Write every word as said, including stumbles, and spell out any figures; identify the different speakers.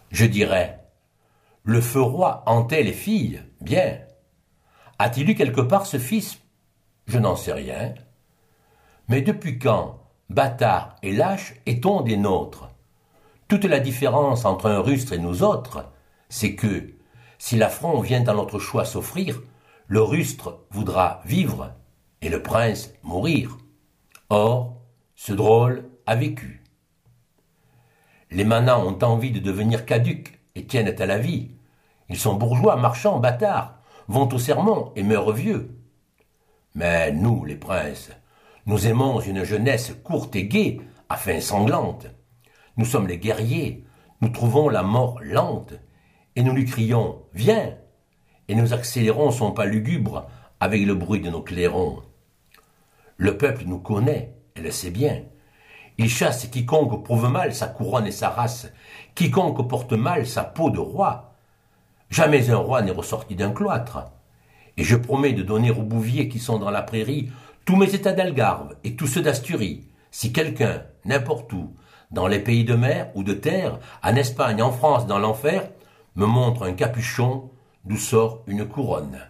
Speaker 1: Je dirais, le feu roi hantait les filles, bien. A-t-il eu quelque part ce fils? Je n'en sais rien. Mais depuis quand, bâtards et lâches, est-on des nôtres? Toute la différence entre un rustre et nous autres, c'est que, si l'affront vient à notre choix s'offrir, le rustre voudra vivre et le prince mourir. Or, ce drôle a vécu. Les manants ont envie de devenir caducs et tiennent à la vie. Ils sont bourgeois, marchands, bâtards, vont au sermon et meurent vieux. Mais nous, les princes, nous aimons une jeunesse courte et gaie, à fin sanglante. Nous sommes les guerriers, nous trouvons la mort lente, et nous lui crions « Viens !» et nous accélérons son pas lugubre avec le bruit de nos clairons. Le peuple nous connaît, et le sait bien. Il chasse quiconque prouve mal sa couronne et sa race, quiconque porte mal sa peau de roi. Jamais un roi n'est ressorti d'un cloître. Et je promets de donner aux bouviers qui sont dans la prairie tous mes états d'Algarve et tous ceux d'Asturie, si quelqu'un, n'importe où, dans les pays de mer ou de terre, en Espagne, en France, dans l'enfer, me montre un capuchon d'où sort une couronne.